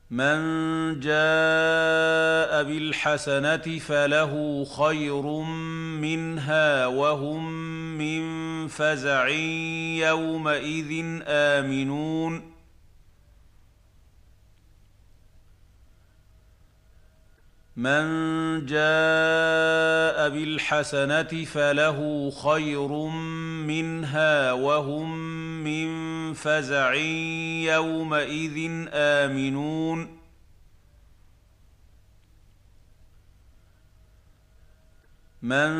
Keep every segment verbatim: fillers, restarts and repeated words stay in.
من جاء بالحسنة فله خير منها وهم من فزع يومئذ آمنون من جاء بالحسنة فله خير منها وهم من فزع يومئذ آمنون من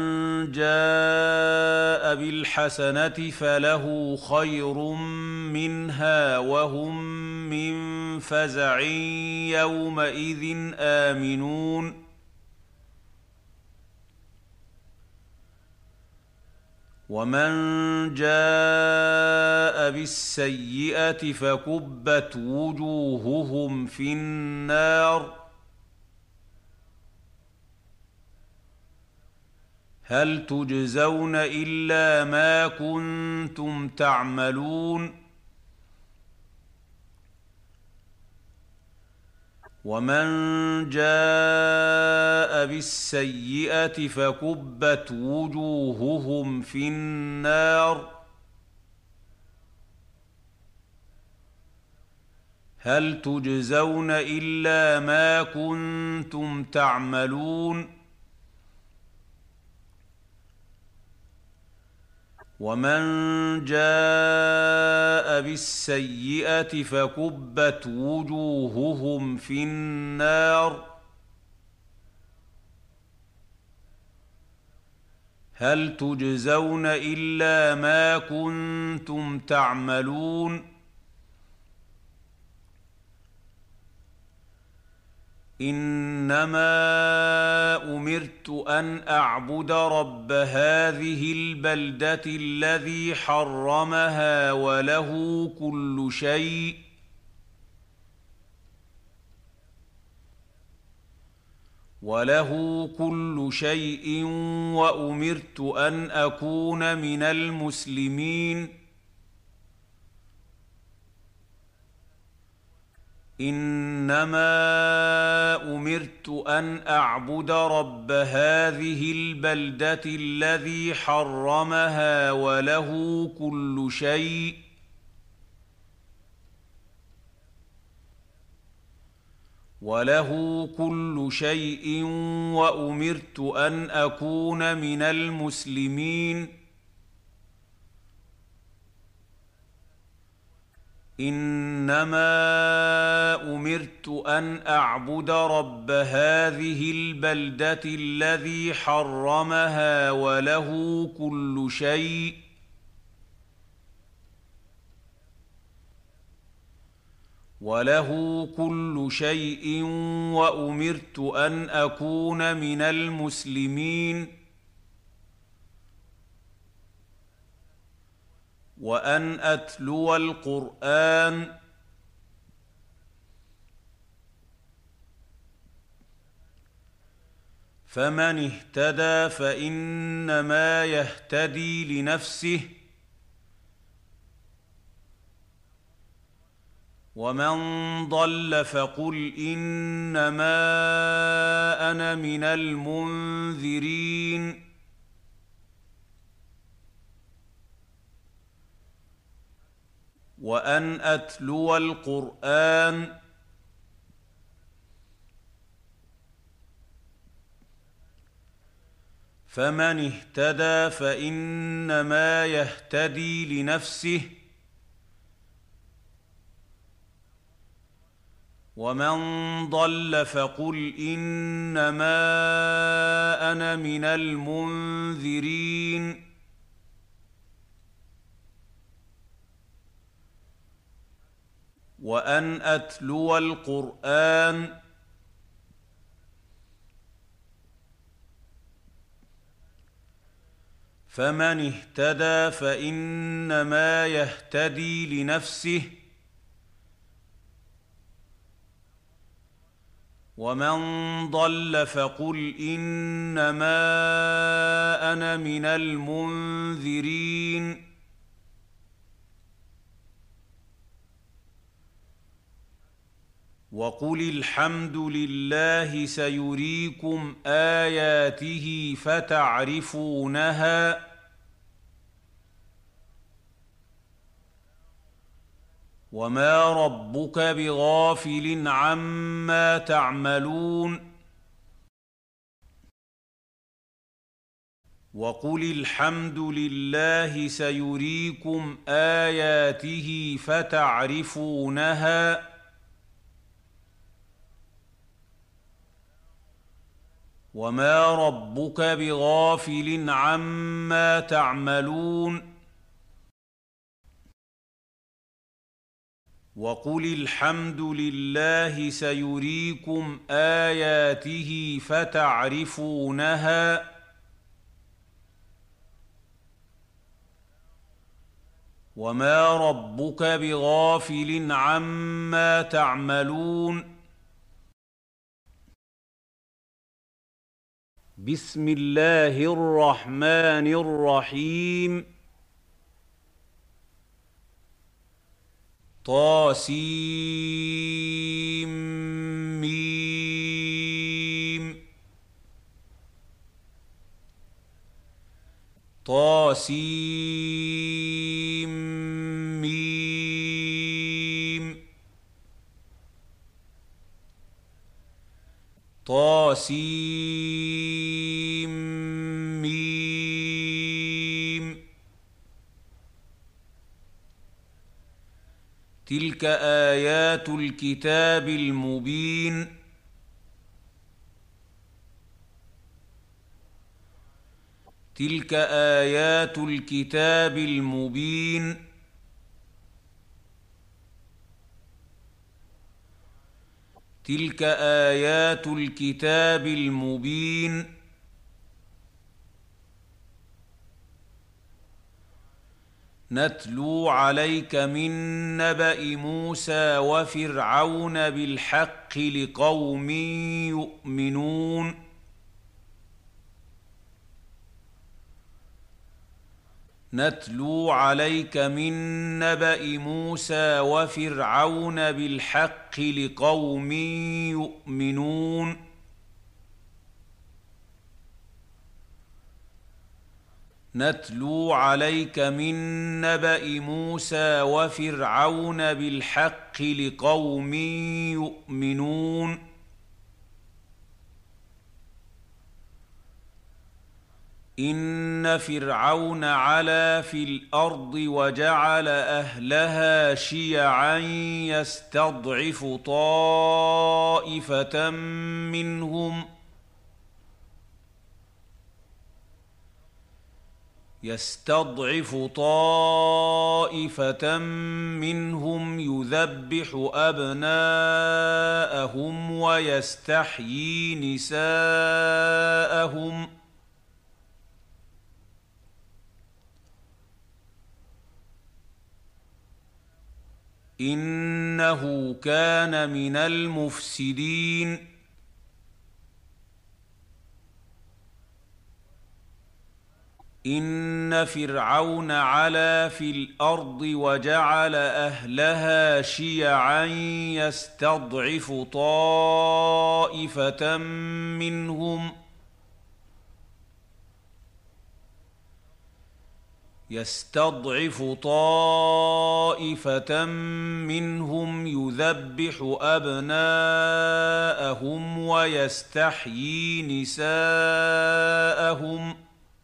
جاء بالحسنة فله خير منها وهم من فزع يومئذ آمنون ومن جاء بالسيئة فكبت وجوههم في النار هل تجزون إلا ما كنتم تعملون ومن جاء بالسيئة فكبت وجوههم في النار هل تجزون إلا ما كنتم تعملون ومن جاء بالسيئة فكبت وجوههم في النار هل تجزون إلا ما كنتم تعملون إنما أمرت أن أعبد رب هذه البلدة الذي حرمها وله كل شيء وله كل شيء وأمرت أن أكون من المسلمين إنما أمرت أن أعبد رب هذه البلدة الذي حرمها وله كل شيء وله كل شيء وأمرت أن أكون من المسلمين إنما أمرت أن أعبد رب هذه البلدة الذي حرمها وله كل شيء وله كل شيء وأمرت أن أكون من المسلمين وأن أتلو القرآن فمن اهتدى فإنما يهتدي لنفسه ومن ضل فقل إنما أنا من المنذرين وأن أتلو القرآن فمن اهتدى فإنما يهتدي لنفسه ومن ضل فقل إنما أنا من المنذرين وأن أتلو القرآن فمن اهتدى فإنما يهتدي لنفسه ومن ضل فقل إنما أنا من المنذرين وقل الحمد لله سيريكم آياته فتعرفونها وما ربك بغافل عما تعملون وقل الحمد لله سيريكم آياته فتعرفونها وما ربك بغافل عما تعملون وقل الحمد لله سيريكم آياته فتعرفونها وما ربك بغافل عما تعملون بسم الله الرحمن الرحيم طاسيم ميم طاسيم ميم طاسيم ميم تلك آيات الكتاب المبين تلك آيات الكتاب المبين تلك آيات الكتاب المبين نتلو عليك من نبأ موسى وفرعون بالحق لقوم يؤمنون نتلو عليك من نبأ موسى وفرعون بالحق لقوم يؤمنون نتلو عليك من نبأ موسى وفرعون بالحق لقوم يؤمنون إن فرعون علا في الأرض وجعل أهلها شيعا يستضعف طائفة منهم يستضعف طائفة منهم يذبح أبناءهم ويستحيي نساءهم إنه كان من المفسدين إن فرعون علا في الأرض وجعل أهلها شيعا يستضعف طائفة منهم يستضعف طائفة منهم يذبح أبناءهم ويستحيي نساءهم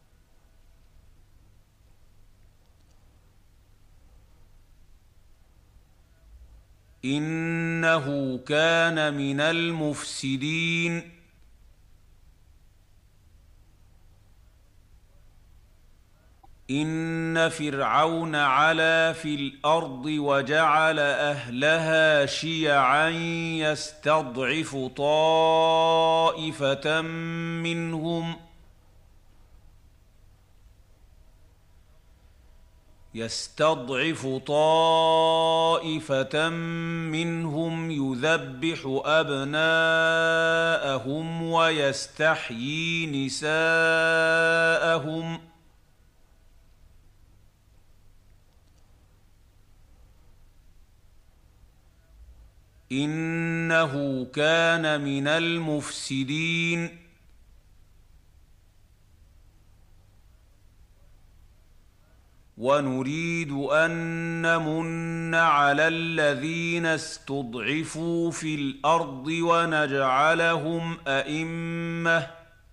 إنه كان من المفسدين إن فرعون علا في الأرض وجعل أهلها شيعا يستضعف طائفة منهم يستضعف طائفة منهم يذبح أبناءهم ويستحيي نساءهم إنه كان من المفسدين ونريد أن نمن على الذين استضعفوا في الأرض ونجعلهم أئمة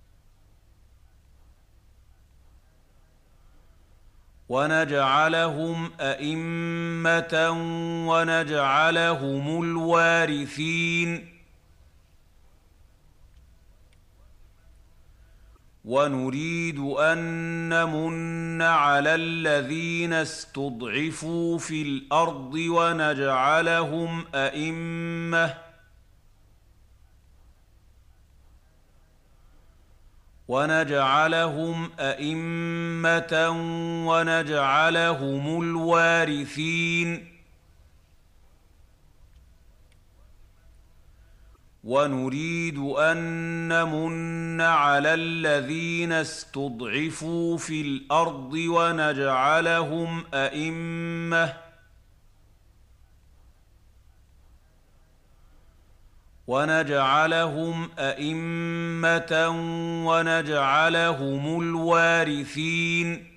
ونجعلهم أئمة ونجعلهم الوارثين ونريد أن نمن على الذين استضعفوا في الأرض ونجعلهم أئمة ونجعلهم أئمة ونجعلهم الوارثين ونريد أن نمن على الذين استضعفوا في الأرض ونجعلهم أئمة ونجعلهم أئمة ونجعلهم الوارثين